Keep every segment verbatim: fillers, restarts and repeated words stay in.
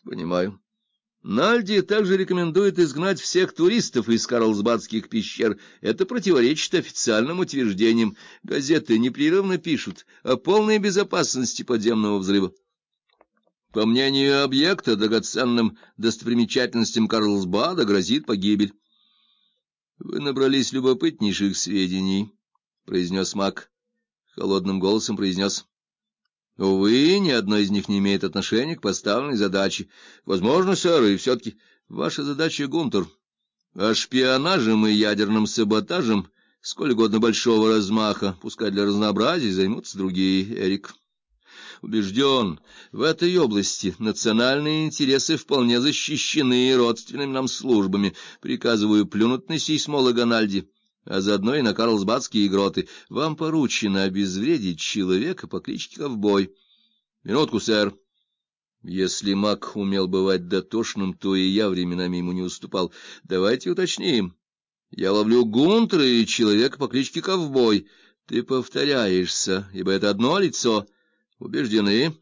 Понимаю. Нальди также рекомендует изгнать всех туристов из Карлсбадских пещер. Это противоречит официальным утверждениям. Газеты непрерывно пишут о полной безопасности подземного взрыва. По мнению объекта, драгоценным достопримечательностям Карлсбада грозит погибель. — Вы набрались любопытнейших сведений, — произнес Мак. Холодным голосом произнес. — Увы, ни одно из них не имеет отношения к поставленной задаче. Возможно, сэр, и все-таки ваша задача, Гунтер, а шпионажем и ядерным саботажем, сколь угодно большого размаха, пускай для разнообразия, займутся другие, Эрик. Убежден, в этой области национальные интересы вполне защищены родственными нам службами. Приказываю плюнуть на сейсмолога Нальди, а заодно и на карлсбадские гроты. Вам поручено обезвредить человека по кличке Ковбой. Минутку, сэр. Если Мак умел бывать дотошным, то и я временами ему не уступал. Давайте уточним. Я ловлю Гунтера и человека по кличке Ковбой. Ты повторяешься, ибо это одно лицо. Убеждены?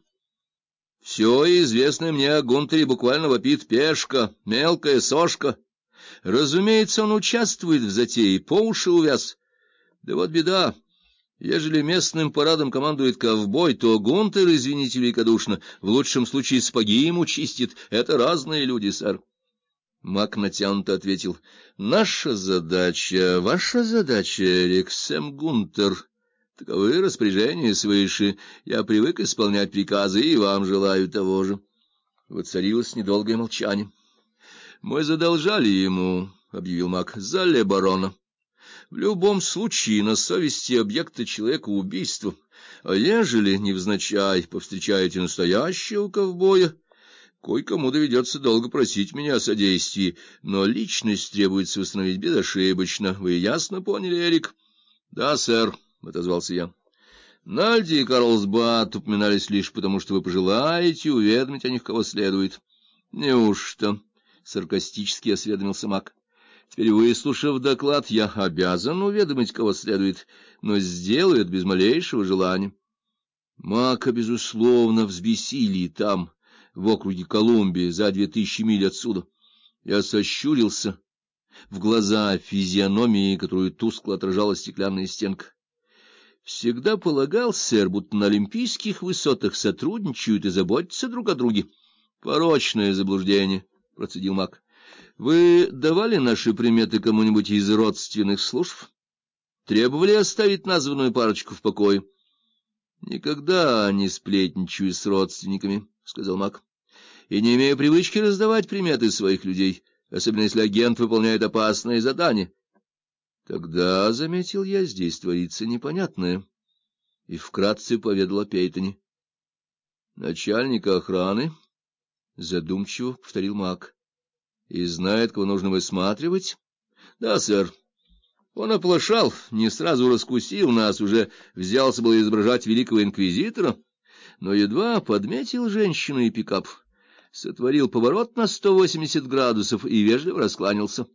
Все известное мне о Гунтере буквально вопит: пешка, мелкая сошка. Разумеется, он участвует в затее, по уши увяз. Да вот беда. Ежели местным парадом командует Ковбой, то Гунтер, извините великодушно, в лучшем случае сапоги ему чистит. Это разные люди, сэр. Мак натянуто ответил: наша задача, ваша задача, Эрик, Сэм Гунтер. Таковы распоряжения свыше. Я привык исполнять приказы, и вам желаю того же. Воцарилось недолгое молчание. — Мы задолжали ему, — объявил Мак, — за Ле Барона. В любом случае на совести объекта человека убийства. А ежели, невзначай, повстречаете настоящего ковбоя, кое-кому доведется долго просить меня о содействии, но личность требуется установить безошибочно. Вы ясно поняли, Эрик? — Да, сэр, — отозвался я. — Нальди и Карлсбад упоминались лишь потому, что вы пожелаете уведомить о них кого следует. — Неужто? — саркастически осведомился Мак. — Теперь, выслушав доклад, я обязан уведомить кого следует, но сделаю это без малейшего желания. Мака, безусловно, взбесили там, в округе Колумбия, за две тысячи миль отсюда. Я сощурился в глаза физиономии, которую тускло отражала стеклянная стенка. Всегда полагал, сэр, будто на олимпийских высотах сотрудничают и заботятся друг о друге. Порочное заблуждение, — процедил Мак. Вы давали наши приметы кому-нибудь из родственных служб? Требовали оставить названную парочку в покое? — Никогда не сплетничаю с родственниками, — сказал Мак, — и не имею привычки раздавать приметы своих людей, особенно если агент выполняет опасные задания. Тогда, — заметил я, — здесь творится непонятное, и вкратце поведал о Пейтоне. — Начальника охраны, — задумчиво повторил Мак, — и знает, кого нужно высматривать? — Да, сэр. Он оплошал, не сразу раскусил нас, уже взялся было изображать великого инквизитора, но едва подметил женщину и пикап, сотворил поворот на сто восемьдесят градусов и вежливо раскланялся.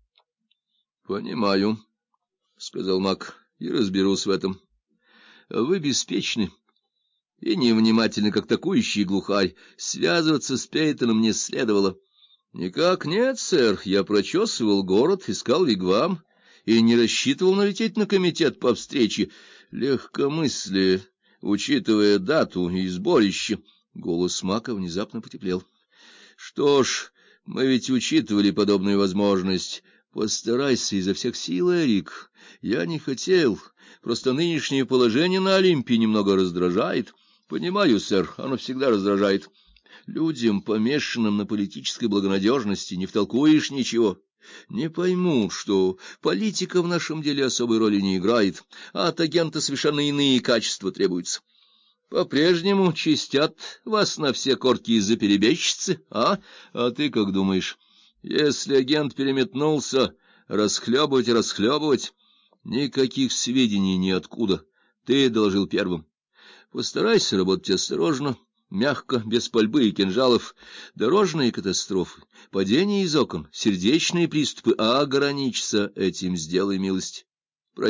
— Понимаю, — сказал Мак, — и разберусь в этом. Вы беспечны и невнимательны, как такующий глухарь. Связываться с Пейтоном не следовало. — Никак нет, сэр, я прочесывал город, искал вигвам и не рассчитывал налететь на комитет по встрече. Легкомыслие, учитывая дату и сборище. Голос Мака внезапно потеплел. — Что ж, мы ведь учитывали подобную возможность. Постарайся изо всех сил, Эрик. Я не хотел. Просто нынешнее положение на Олимпе немного раздражает. Понимаю, сэр, оно всегда раздражает. Людям, помешанным на политической благонадежности, не втолкуешь ничего. Не поймут, что политика в нашем деле особой роли не играет, а от агента совершенно иные качества требуются. По-прежнему чистят вас на все корки из-за перебежчицы, а? А ты как думаешь? Если агент переметнулся, расхлебывать и расхлебывать, никаких сведений ниоткуда. Ты доложил первым. Постарайся работать осторожно, мягко, без пальбы и кинжалов. Дорожные катастрофы, падение из окон, сердечные приступы, а ограничься этим, сделай милость.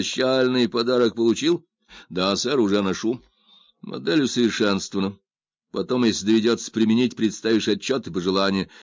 Прощальный подарок получил? Да, сэр, уже ношу. Модель усовершенствована. Потом, если доведется применить, представишь отчет и пожелания.